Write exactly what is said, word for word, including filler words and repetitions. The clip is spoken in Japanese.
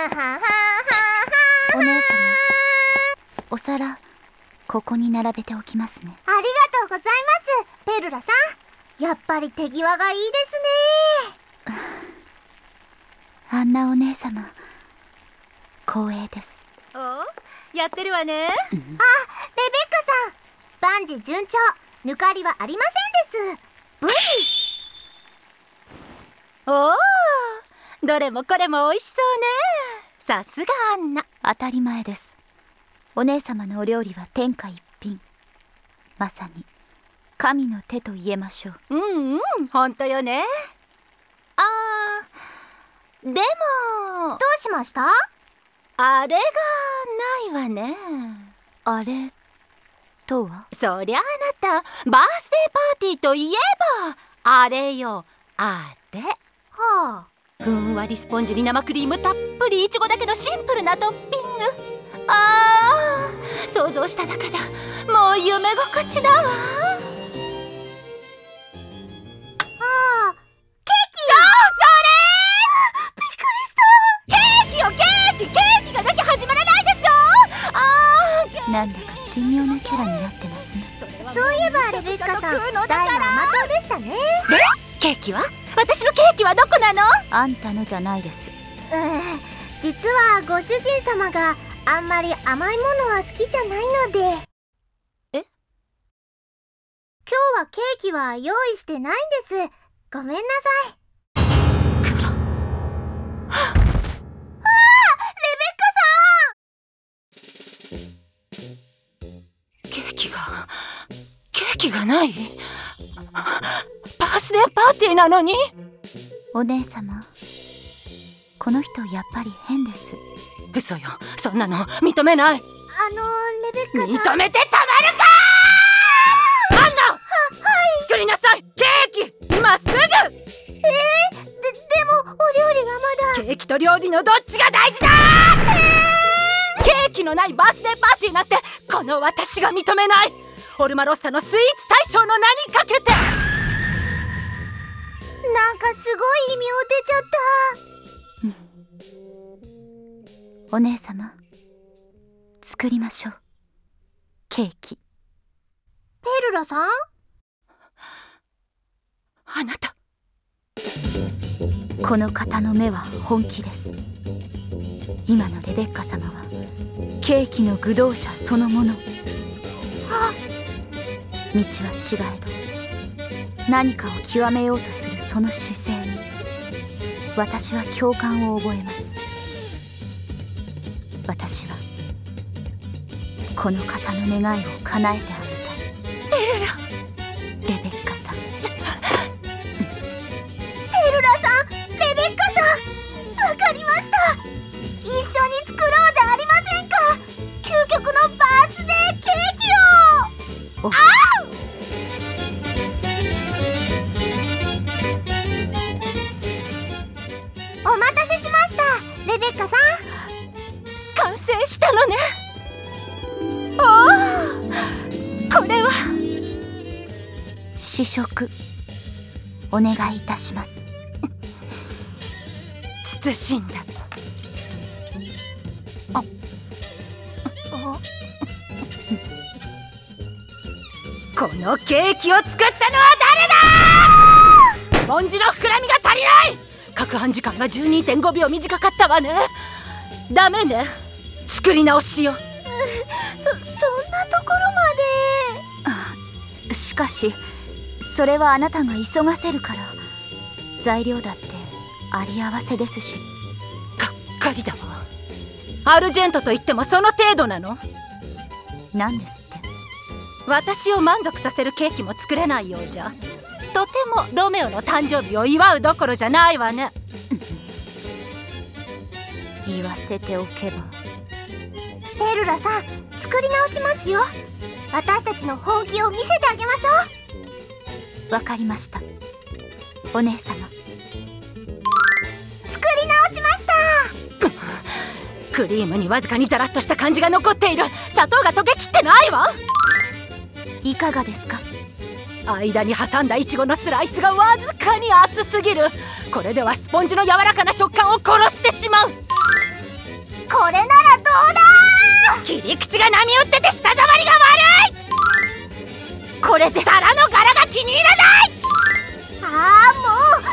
お姉様、お皿ここに並べておきますね。 ありがとうございます、ペルラさん。やっぱり手際がいいですね。 あんなお姉様、光栄です。 お、やってるわね。 あ、レベッカさん、万事順調、抜かりはありませんです。ブリ。 おお、どれもこれも美味しそうね。さすがアンナ。 当たり前です。お姉様のお料理は天下一品。まさに神の手と言えましょう。 うんうん、ほんとよね。あー、でもどうしました？ あれがないわね。 あれとは？ そりゃあなた、バースデーパーティーといえばあれよ、あれ。 はあ。 ふんわりスポンジに生クリームたっぷりいちごだけのシンプルなトッピング。あー、想像しただけでもう夢心地だわ。 ああ、ケーキ。 そう、それー！びっくりした。ケーキよ、ケーキ、ケーキがなきゃ始まらないでしょ。あー、 なんだか珍妙なキャラになってますね。 そういえばレベッカさん、大の甘党でしたね。 で、ケーキは？私のケーキはどこなの？ あんたのじゃないです。 うん、実はご主人様があんまり甘いものは好きじゃないので。 え？ 今日はケーキは用意してないんです。ごめんなさい。 クロ。はああ、レベッカさん！ケーキがケーキがない？バースデーパーティーなのに？ お姉様、この人やっぱり変です。 嘘よ、そんなの認めない。 あのレベッカさん、 認めてたまるかー！アンナ！は、はい、作りなさい、ケーキ今すぐ！えー、で、 でもお料理がまだ。 ケーキと料理のどっちが大事だー！ケーキのないバースデーパーティーなんてこの私が認めない。オルマロッサのスイーツ大賞の名にかけて。 なんかすごい異名出ちゃった。 お姉様、作りましょう、ケーキ。 ペルラさん？ あなた、 この方の目は本気です。今のレベッカ様はケーキの愚道者そのもの。 あ、 道は違えど何かを極めようとするその姿勢に私は共感を覚えます。私はこの方の願いを叶えてあげたい。 ペルラ。 レベッカさん。 ペルラさん、レベッカさん、わかりました。一緒に作ろうじゃありませんか。究極のバースデーケーキを。 おああ、お待たせしました、レベッカさん。 完成したのね。おお、これは試食お願いいたします。 慎んだ。あおこのケーキを作ったのは誰だ！スポンジの膨らみが足りない。攪拌時間が じゅうにてんごびょう短かったわね。ダメね、作り直しよ。 そ、そんなところまで。 あ、しかしそれはあなたが急がせるから。材料だってあり合わせですし。 がっかりだわ。アルジェントといってもその程度なの？ 何ですって？ 私を満足させるケーキも作れないようじゃ。とてもロメオの誕生日を祝うどころじゃないわね。 言わせておけば。 ペルラさん、作り直しますよ。私たちの本気を見せてあげましょう。 わかりました、お姉様。 作り直しました。 クリームにわずかにザラッとした感じが残っている。砂糖が溶けきってないわ。 いかがですか？ 間に挟んだイチゴのスライスがわずかに厚すぎる。これではスポンジの柔らかな食感を殺してしまう。 これならどうだ。 切り口が波打ってて舌触りが悪い。これで皿の柄が気に入らない。 ああ、もう